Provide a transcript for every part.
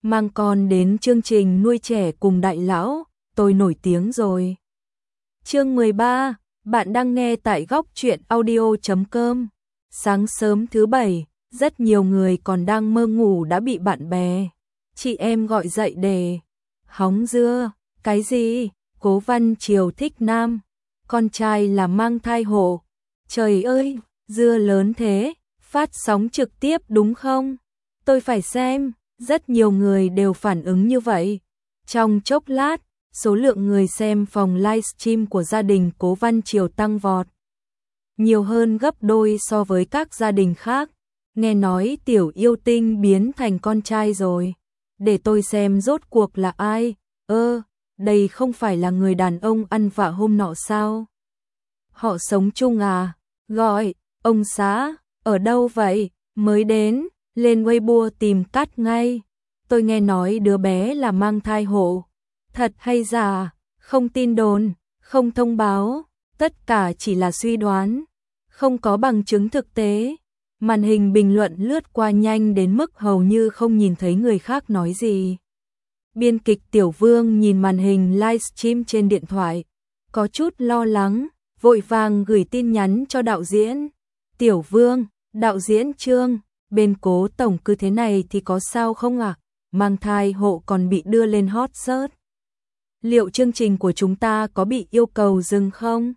mang con đến chương trình nuôi trẻ cùng đại lão, tôi nổi tiếng rồi. Chương 13, bạn đang nghe tại góc truyện audio.com. Sáng sớm thứ Bảy, rất nhiều người còn đang mơ ngủ đã bị bạn bè, chị em gọi dậy để hóng dưa. Cái gì? Cố Văn Triều thích nam, con trai là mang thai hộ. Trời ơi, dưa lớn thế, phát sóng trực tiếp đúng không? Tôi phải xem. Rất nhiều người đều phản ứng như vậy. Trong chốc lát, số lượng người xem phòng livestream của gia đình Cố Văn Triều tăng vọt, nhiều hơn gấp đôi so với các gia đình khác. Nghe nói tiểu yêu tinh biến thành con trai rồi. Để tôi xem rốt cuộc là ai. Đây không phải là người đàn ông ăn vạ hôm nọ sao? Họ sống chung à? Gọi, ông xã, ở đâu vậy? Mới đến, lên Weibo tìm cắt ngay. Tôi nghe nói đứa bé là mang thai hộ. Thật hay giả? Không tin đồn, không thông báo, tất cả chỉ là suy đoán, không có bằng chứng thực tế. Màn hình bình luận lướt qua nhanh đến mức hầu như không nhìn thấy người khác nói gì. Biên kịch Tiểu Vương nhìn màn hình livestream trên điện thoại, có chút lo lắng, vội vàng gửi tin nhắn cho đạo diễn. Tiểu Vương, đạo diễn Trương, bên Cố tổng cứ thế này thì có sao không ạ? Mang thai hộ còn bị đưa lên hot search. Liệu chương trình của chúng ta có bị yêu cầu dừng không?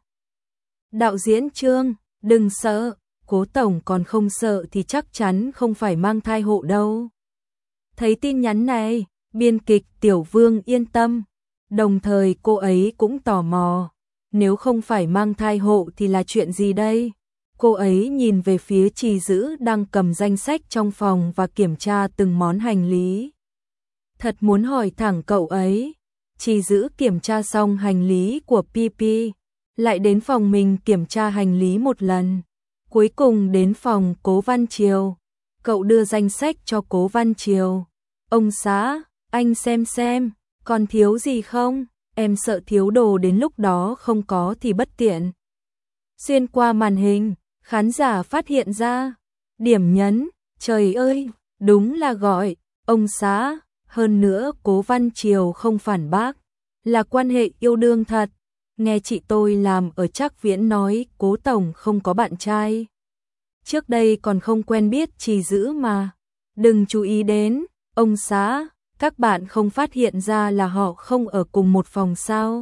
Đạo diễn Trương, đừng sợ, Cố tổng còn không sợ thì chắc chắn không phải mang thai hộ đâu. Thấy tin nhắn này, biên kịch Tiểu Vương yên tâm, đồng thời cô ấy cũng tò mò, nếu không phải mang thai hộ thì là chuyện gì đây? Cô ấy nhìn về phía Trì Dữ đang cầm danh sách trong phòng và kiểm tra từng món hành lý. Thật muốn hỏi thẳng cậu ấy. Trì Dữ kiểm tra xong hành lý của PP, lại đến phòng mình kiểm tra hành lý một lần. Cuối cùng đến phòng Cố Văn Triều. Cậu đưa danh sách cho Cố Văn Triều. Ông xã, anh xem, còn thiếu gì không? Em sợ thiếu đồ đến lúc đó không có thì bất tiện. Xuyên qua màn hình, khán giả phát hiện ra. Điểm nhấn, trời ơi, đúng là gọi, ông xã. Hơn nữa Cố Văn Triều không phản bác, là quan hệ yêu đương thật. Nghe chị tôi làm ở Trác Viễn nói Cố tổng không có bạn trai. Trước đây còn không quen biết Trì Dữ mà. Đừng chú ý đến, ông xã, các bạn không phát hiện ra là họ không ở cùng một phòng sao?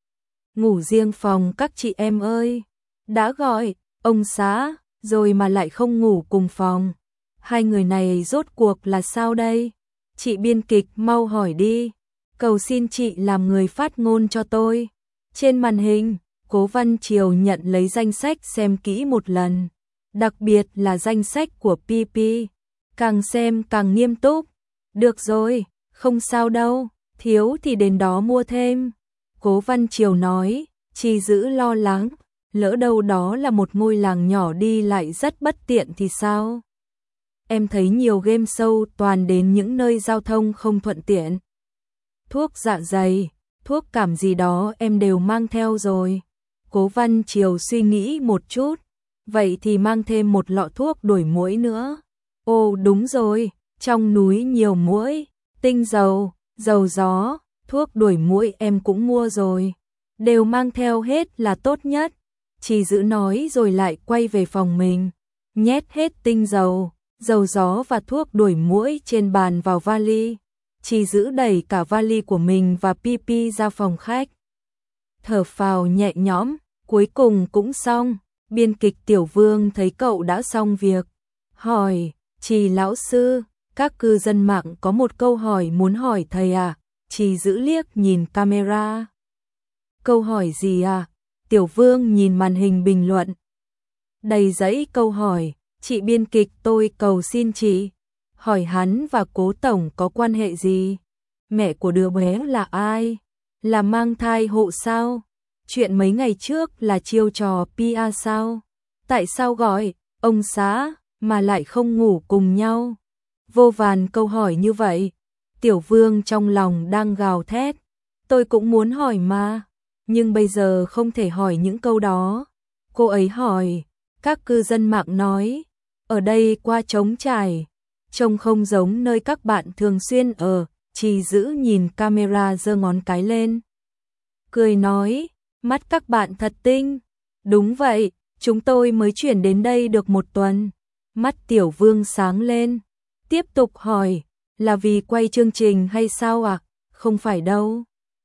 Ngủ riêng phòng các chị em ơi. Đã gọi, ông xã, rồi mà lại không ngủ cùng phòng. Hai người này rốt cuộc là sao đây? Chị biên kịch mau hỏi đi. Cầu xin chị làm người phát ngôn cho tôi. Trên màn hình, Cố Văn Triều nhận lấy danh sách xem kỹ một lần. Đặc biệt là danh sách của PP. Càng xem càng nghiêm túc. Được rồi, không sao đâu, thiếu thì đến đó mua thêm. Cố Văn Triều nói, Trì Dữ lo lắng, lỡ đâu đó là một ngôi làng nhỏ đi lại rất bất tiện thì sao? Em thấy nhiều game show toàn đến những nơi giao thông không thuận tiện. Thuốc dạ dày, thuốc cảm gì đó em đều mang theo rồi. Cố Văn Triều suy nghĩ một chút, vậy thì mang thêm một lọ thuốc đuổi muỗi nữa. Ồ đúng rồi, trong núi nhiều muỗi, tinh dầu, dầu gió, thuốc đuổi muỗi em cũng mua rồi. Đều mang theo hết là tốt nhất. Trì Dữ nói rồi lại quay về phòng mình, nhét hết tinh dầu, dầu gió và thuốc đuổi muỗi trên bàn vào vali. Trì Dữ đẩy cả vali của mình và PP ra phòng khách. Thở phào nhẹ nhõm, cuối cùng cũng xong. Biên kịch Tiểu Vương thấy cậu đã xong việc, hỏi, Trì lão sư, các cư dân mạng có một câu hỏi muốn hỏi thầy à? Trì Dữ liếc nhìn camera. Câu hỏi gì à? Tiểu Vương nhìn màn hình bình luận. Đầy dãy câu hỏi, chị biên kịch tôi cầu xin chị. Hỏi hắn và Cố tổng có quan hệ gì? Mẹ của đứa bé là ai? Là mang thai hộ sao? Chuyện mấy ngày trước là chiêu trò PR sao? Tại sao gọi, ông xã, mà lại không ngủ cùng nhau? Vô vàn câu hỏi như vậy. Tiểu Vương trong lòng đang gào thét. Tôi cũng muốn hỏi mà. Nhưng bây giờ không thể hỏi những câu đó. Cô ấy hỏi, các cư dân mạng nói, ở đây qua trống trải, trông không giống nơi các bạn thường xuyên ở, Trì Dữ nhìn camera giơ ngón cái lên. Cười nói, mắt các bạn thật tinh. Đúng vậy, chúng tôi mới chuyển đến đây được 1 tuần. Mắt Tiểu Vương sáng lên. Tiếp tục hỏi, là vì quay chương trình hay sao ạ? Không phải đâu.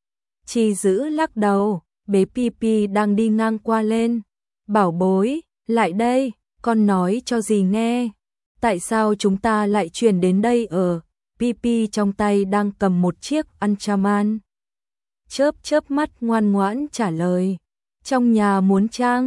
Trì Dữ lắc đầu, bế Pipi đang đi ngang qua lên. Bảo bối, lại đây, con nói cho dì nghe. Tại sao chúng ta lại chuyển đến đây ở? Pipi trong tay đang cầm một chiếc Antraman. Chớp chớp mắt ngoan ngoãn trả lời. Trong nhà muốn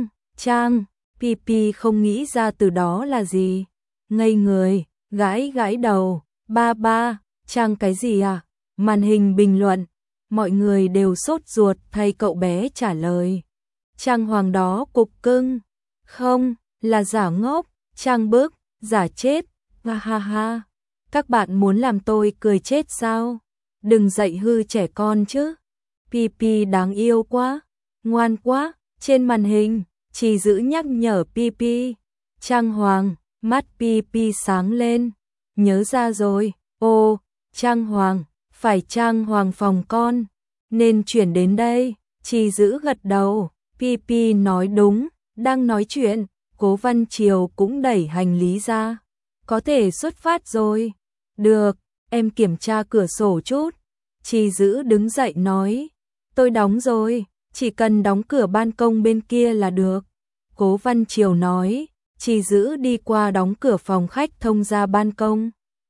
trang. Pipi không nghĩ ra từ đó là gì. Ngây người, gãi gãi đầu. Ba, trang cái gì à? Màn hình bình luận. Mọi người đều sốt ruột thay cậu bé trả lời. Trang hoàng đó cục cưng. Không, là giả ngốc, trang bức, giả chết. Ha ha ha. Các bạn muốn làm tôi cười chết sao? Đừng dạy hư trẻ con chứ. Pipi đáng yêu quá, ngoan quá. Trên màn hình, Trì Dữ nhắc nhở Pipi. Trang hoàng, mắt Pipi sáng lên. Nhớ ra rồi, ô, trang hoàng, phải trang hoàng phòng con. Nên chuyển đến đây. Trì Dữ gật đầu. Pipi nói đúng, đang nói chuyện. Cố Văn Triều cũng đẩy hành lý ra. Có thể xuất phát rồi. Được, em kiểm tra cửa sổ chút. Trì Dữ đứng dậy nói. Tôi đóng rồi, chỉ cần đóng cửa ban công bên kia là được. Cố Văn Triều nói. Trì Dữ đi qua đóng cửa phòng khách thông ra ban công.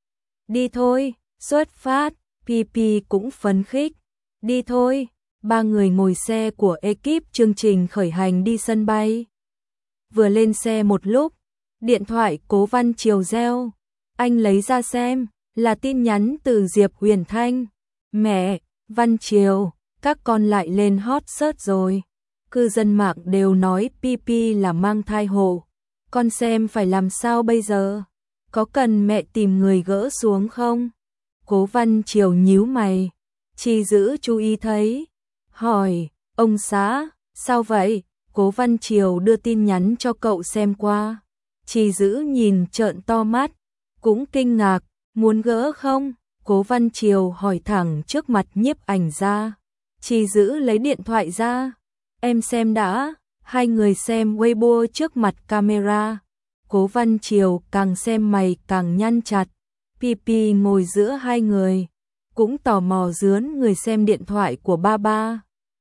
Đi thôi, xuất phát. Pipi cũng phấn khích. Đi thôi. 3 người ngồi xe của ekip chương trình khởi hành đi sân bay. Vừa lên xe một lúc, điện thoại Cố Văn Triều reo. Anh lấy ra xem, là tin nhắn từ Diệp Huyền Thanh. Mẹ, Văn Triều, các con lại lên hot search rồi. Cư dân mạng đều nói Pipi là mang thai hộ. Con xem phải làm sao bây giờ? Có cần mẹ tìm người gỡ xuống không? Cố Văn Triều nhíu mày. Trì Dữ chú ý thấy. Hỏi, ông xã, sao vậy? Cố Văn Triều đưa tin nhắn cho cậu xem qua. Trì Dữ nhìn trợn to mắt, cũng kinh ngạc, muốn gỡ không? Cố Văn Triều hỏi thẳng trước mặt nhiếp ảnh gia. Trì Dữ lấy điện thoại ra. Em xem đã. Hai người xem Weibo trước mặt camera. Cố Văn Triều càng xem mày càng nhăn chặt. Pipi ngồi giữa hai người, cũng tò mò dướn người xem điện thoại của ba.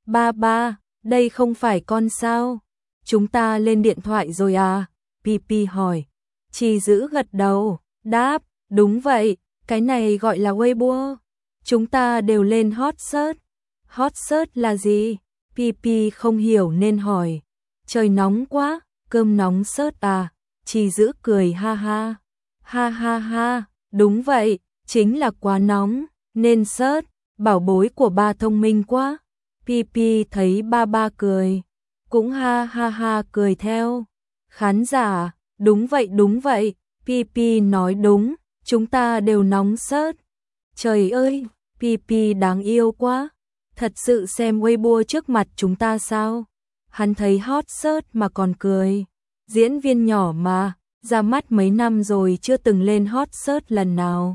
Ba, đây không phải con sao? Chúng ta lên điện thoại rồi à? Pipi hỏi. Trì Dữ gật đầu, đáp, đúng vậy, cái này gọi là Weibo. Chúng ta đều lên hot search. Hot search là gì? Pipi không hiểu nên hỏi. Trời nóng quá, cơm nóng search à? Trì Dữ cười ha ha. Ha ha ha, đúng vậy, chính là quá nóng, nên search. Bảo bối của ba thông minh quá. Pipi thấy ba cười, cũng ha ha ha cười theo. Khán giả, đúng vậy, Pipi nói đúng, chúng ta đều nóng search. Trời ơi, Pipi đáng yêu quá, thật sự xem Weibo trước mặt chúng ta sao? Hắn thấy hot search mà còn cười. Diễn viên nhỏ mà, ra mắt mấy năm rồi chưa từng lên hot search lần nào.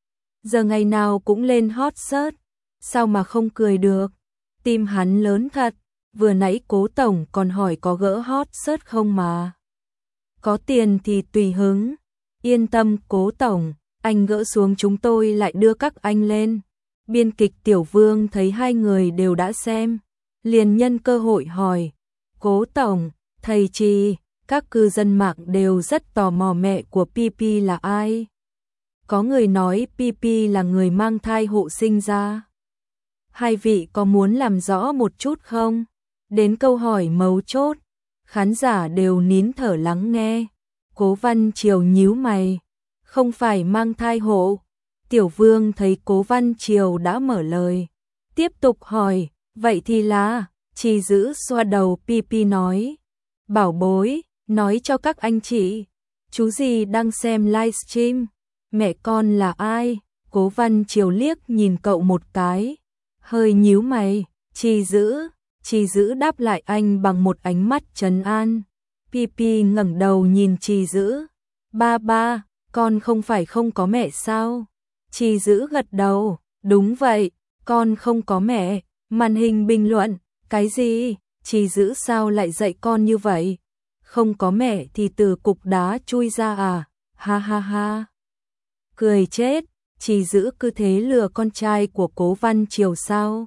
Giờ ngày nào cũng lên hot search, sao mà không cười được? Tim hắn lớn thật, vừa nãy Cố Tổng còn hỏi có gỡ hot search không mà. Có tiền thì tùy hứng. Yên tâm Cố Tổng, anh gỡ xuống chúng tôi lại đưa các anh lên. Biên kịch Tiểu Vương thấy hai người đều đã xem, liền nhân cơ hội hỏi. Cố Tổng, thầy Trì, các cư dân mạng đều rất tò mò mẹ của Pipi là ai. Có người nói Pipi là người mang thai hộ sinh ra. Hai vị có muốn làm rõ một chút không? Đến câu hỏi mấu chốt, khán giả đều nín thở lắng nghe. Cố Văn Triều nhíu mày, không phải mang thai hộ. Tiểu Vương thấy Cố Văn Triều đã mở lời, tiếp tục hỏi, vậy thì là? Trì Dữ xoa đầu Pipi nói, bảo bối, nói cho các anh chị, chú gì đang xem livestream, mẹ con là ai? Cố Văn Triều liếc nhìn cậu một cái, hơi nhíu mày. Trì Dữ đáp lại anh bằng một ánh mắt trấn an. Pipi ngẩng đầu nhìn Trì Dữ. Ba, con không phải không có mẹ sao? Trì Dữ gật đầu, Đúng vậy, con không có mẹ. Màn hình bình luận, cái gì? Trì Dữ sao lại dạy con như vậy? Không có mẹ thì từ cục đá chui ra à? Ha ha ha. Cười chết, Trì Dữ cứ thế lừa con trai của Cố Văn Triều sao?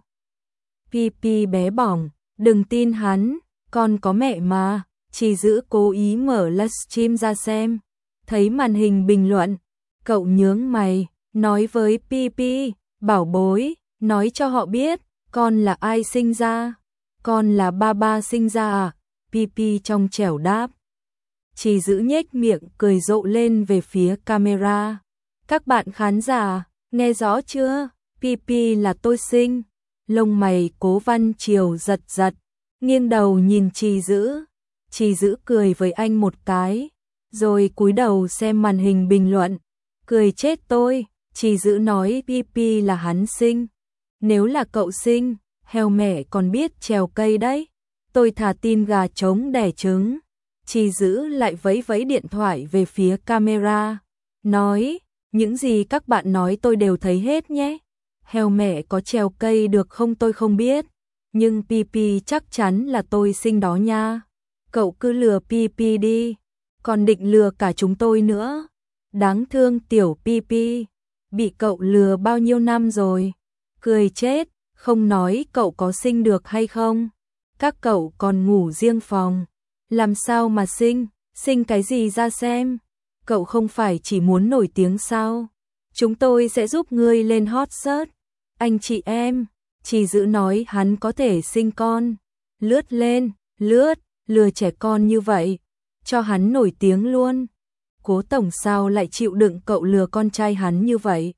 Pi bé bỏng, đừng tin hắn, con có mẹ mà. Trì Dữ cố ý mở livestream ra xem, thấy màn hình bình luận, cậu nhướng mày, nói với Pi, bảo bối, nói cho họ biết, con là ai sinh ra? Con là ba sinh ra à? Pi trong trẻo đáp. Trì Dữ nhếch miệng cười rộ lên về phía camera. Các bạn khán giả, nghe rõ chưa? Pi là tôi sinh. Lông mày Cố Văn Triều giật giật, nghiêng đầu nhìn Trì Dữ. Trì Dữ cười với anh một cái, rồi cúi đầu xem màn hình bình luận. Cười chết tôi, Trì Dữ nói Pi là hắn sinh. Nếu là cậu sinh, heo mẹ còn biết trèo cây đấy. Tôi thà tin gà trống đẻ trứng. Trì Dữ lại vẫy vẫy điện thoại về phía camera, nói, những gì các bạn nói tôi đều thấy hết nhé. Heo mẹ có trèo cây được không tôi không biết, nhưng Pi chắc chắn là tôi sinh đó nha. Cậu cứ lừa Pi đi, còn định lừa cả chúng tôi nữa. Đáng thương tiểu Pi, bị cậu lừa bao nhiêu năm rồi. Cười chết, không nói cậu có sinh được hay không. Các cậu còn ngủ riêng phòng, làm sao mà sinh cái gì ra xem. Cậu không phải chỉ muốn nổi tiếng sao? Chúng tôi sẽ giúp ngươi lên hot search. Anh chị em, Trì Dữ nói hắn có thể sinh con. Lướt lên, lừa trẻ con như vậy, cho hắn nổi tiếng luôn. Cố Tổng sao lại chịu đựng cậu lừa con trai hắn như vậy?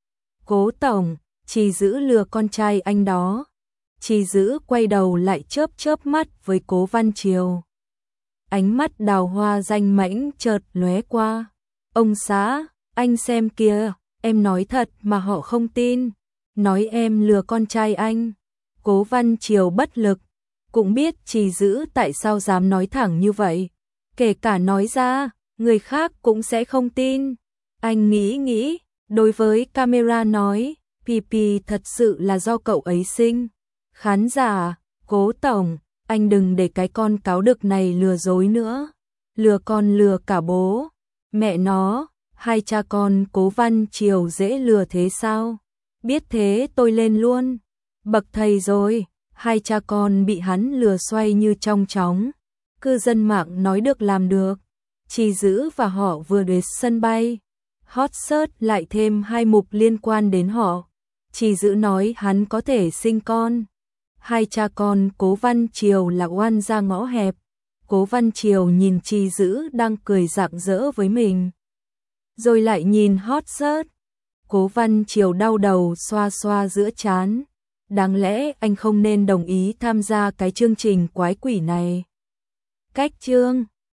Cố Tổng, Trì Dữ lừa con trai anh đó. Trì Dữ quay đầu lại chớp mắt với Cố Văn Triều. Ánh mắt đào hoa danh mãnh chợt lóe qua. Ông xã, anh xem kìa, em nói thật mà họ không tin. Nói em lừa con trai anh. Cố Văn Triều bất lực, cũng biết Trì Dữ tại sao dám nói thẳng như vậy. Kể cả nói ra, người khác cũng sẽ không tin. Anh nghĩ, đối với camera nói, Pi thật sự là do cậu ấy sinh. Khán giả, Cố Tổng, anh đừng để cái con cáo đực này lừa dối nữa. Lừa con lừa cả bố, mẹ nó, hai cha con Cố Văn Triều dễ lừa thế sao? Biết thế tôi lên luôn. Bậc thầy rồi, hai cha con bị hắn lừa xoay như trong chóng. Cư dân mạng nói được làm được. Trì Dữ và họ vừa đến sân bay. Hot search lại thêm 2 mục liên quan đến họ. Trì Dữ nói hắn có thể sinh con. Hai cha con Cố Văn Triều là oan ra ngõ hẹp. Cố Văn Triều nhìn Trì Dữ đang cười rạng rỡ với mình, rồi lại nhìn hot search. Cố Văn Triều đau đầu xoa giữa trán. Đáng lẽ anh không nên đồng ý tham gia cái chương trình quái quỷ này. Cách chương